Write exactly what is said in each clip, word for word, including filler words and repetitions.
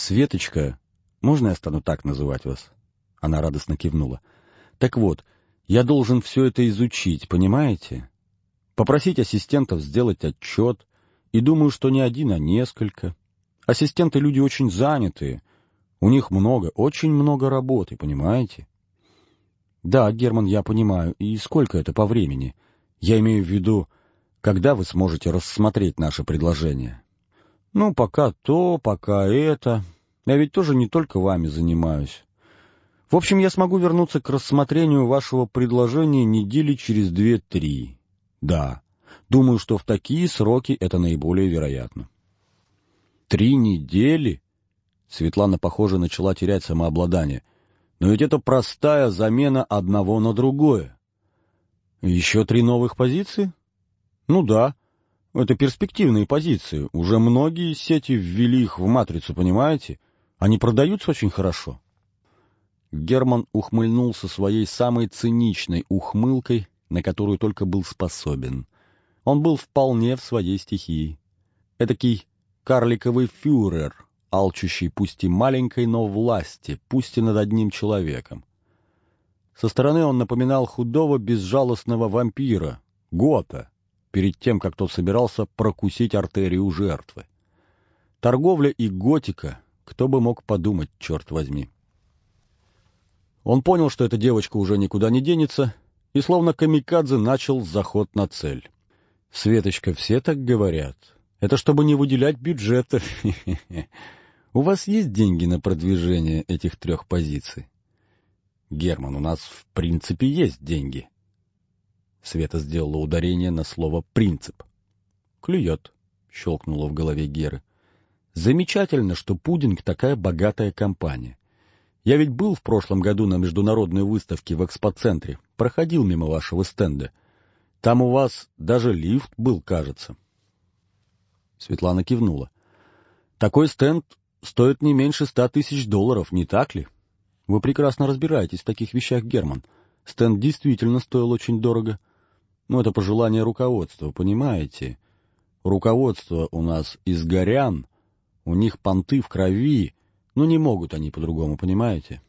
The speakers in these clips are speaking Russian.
Светочка, можно я стану так называть вас? Она радостно кивнула. Так вот, я должен все это изучить, понимаете? Попросить ассистентов сделать отчет, и думаю, что не один, а несколько. Ассистенты люди очень занятые, у них много, очень много работы, понимаете? Да, Герман, я понимаю, и сколько это по времени? Я имею в виду, когда вы сможете рассмотреть наше предложение? Ну, пока то, пока это. Я ведь тоже не только вами занимаюсь. В общем, я смогу вернуться к рассмотрению вашего предложения недели через две-три. Да, думаю, что в такие сроки это наиболее вероятно. Три недели? Светлана, похоже, начала терять самообладание. Но ведь это простая замена одного на другое. Еще три новых позиции? Ну да. Это перспективные позиции. Уже многие сети ввели их в матрицу, понимаете? Они продаются очень хорошо. Герман ухмыльнулся своей самой циничной ухмылкой, на которую только был способен. Он был вполне в своей стихии. Этакий карликовый фюрер, алчущий пусть и маленькой, но власти, пусть и над одним человеком. Со стороны он напоминал худого, безжалостного вампира, Гота, перед тем, как тот собирался прокусить артерию жертвы. Торговля и готика, кто бы мог подумать, черт возьми. Он понял, что эта девочка уже никуда не денется, и словно камикадзе начал заход на цель. «Светочка, все так говорят. Это чтобы не выделять бюджета. У вас есть деньги на продвижение этих трех позиций?» «Герман, у нас в принципе есть деньги». Света сделала ударение на слово «принцип». «Клюет», — щелкнуло в голове Геры. «Замечательно, что пудинг такая богатая компания. Я ведь был в прошлом году на международной выставке в экспоцентре, проходил мимо вашего стенда. Там у вас даже лифт был, кажется». Светлана кивнула. «Такой стенд стоит не меньше ста тысяч долларов, не так ли? Вы прекрасно разбираетесь в таких вещах, Герман. Стенд действительно стоил очень дорого. Но это пожелание руководства, понимаете? Руководство у нас из горян, у них понты в крови, но не могут они по-другому, понимаете?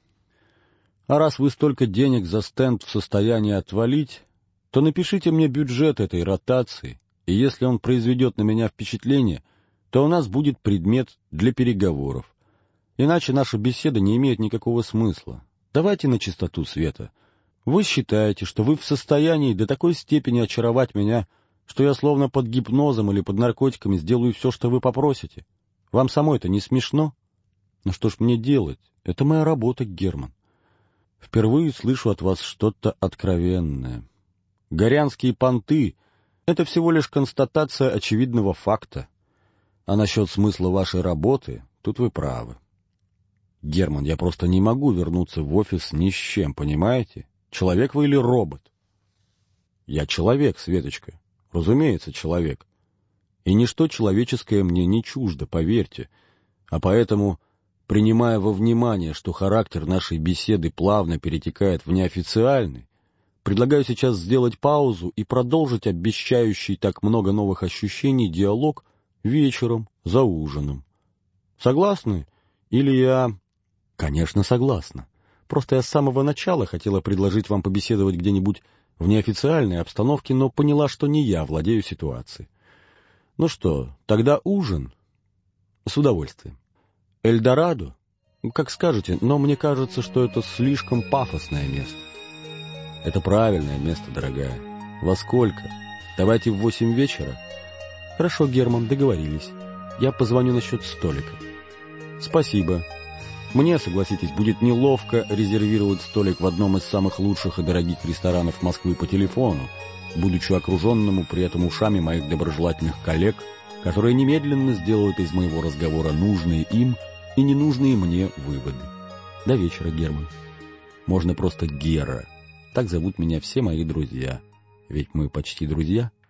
А раз вы столько денег за стенд в состоянии отвалить, то напишите мне бюджет этой ротации, и если он произведет на меня впечатление, то у нас будет предмет для переговоров. Иначе наша беседа не имеет никакого смысла. Давайте на чистоту, Света. Вы считаете, что вы в состоянии до такой степени очаровать меня, что я словно под гипнозом или под наркотиками сделаю все, что вы попросите? Вам самой это не смешно? Ну что ж мне делать? Это моя работа, Герман. Впервые слышу от вас что-то откровенное. Горянские понты — это всего лишь констатация очевидного факта. А насчет смысла вашей работы, тут вы правы. Герман, я просто не могу вернуться в офис ни с чем, понимаете? Человек вы или робот? Я человек, Светочка. Разумеется, человек. И ничто человеческое мне не чуждо, поверьте. А поэтому, принимая во внимание, что характер нашей беседы плавно перетекает в неофициальный, предлагаю сейчас сделать паузу и продолжить обещающий так много новых ощущений диалог вечером за ужином. Согласны? Или я... Конечно, согласна. Просто я с самого начала хотела предложить вам побеседовать где-нибудь в неофициальной обстановке, но поняла, что не я владею ситуацией. Ну что, тогда ужин? С удовольствием. Эльдорадо? Как скажете, но мне кажется, что это слишком пафосное место. Это правильное место, дорогая. Во сколько? Давайте в восемь вечера? Хорошо, Герман, договорились. Я позвоню насчет столика. Спасибо. Мне, согласитесь, будет неловко резервировать столик в одном из самых лучших и дорогих ресторанов Москвы по телефону, будучи окруженному при этом ушами моих доброжелательных коллег, которые немедленно сделают из моего разговора нужные им и ненужные мне выводы. До вечера, Герман. Можно просто Гера. Так зовут меня все мои друзья. Ведь мы почти друзья.